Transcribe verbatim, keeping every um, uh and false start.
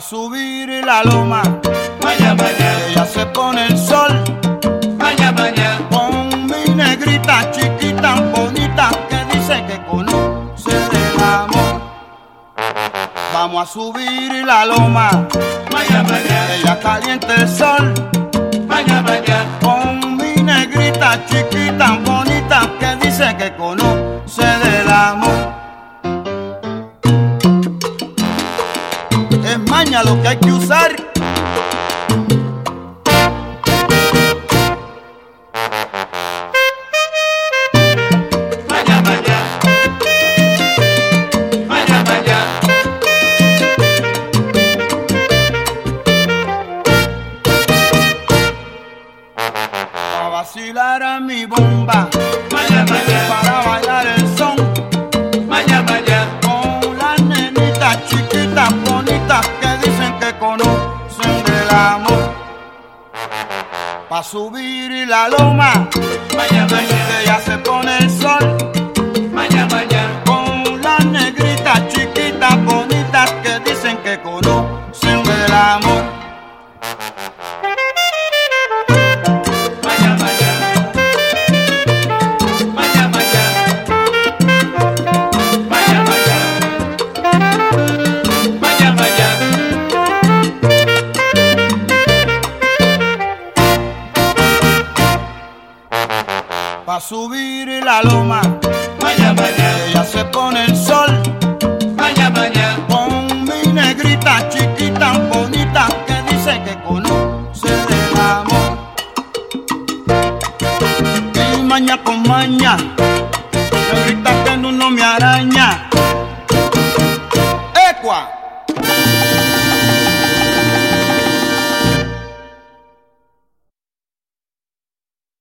Pa' subir la loma, Maya, maya, ella se pone el sol. maya, maya, Con mi negrita chiquita, bonita, que dice que conoce del amor. Vamos a subir la loma, maya, maya, ella calienta el sol. maya, maya, Con mi negrita chiquita, bonita, que dice que conoce del amor. Es maña lo que hay que usar. maya, maya, maya, maya, Pa' vacilar a mi bomba, maya, maya, para bailar el son. maya, maya, Con las nenitas chiquitas, bonitas, que dicen que conocen del amor. Pa' subir la loma, maya, maya, ella se pone el sol. maya, maya, Con las negritas chiquitas, bonitas, que dicen que conocen del amor. maya, maya, maya, maya, maya, maya, maya, maya, Pa' subir la loma, maya, maya, ella se pone el sol. maya, maya, Con mi negrita chiquita, bonita, que dice que conoce del amor. Y maña con maña, negrita que no me araña. ¡Ecua!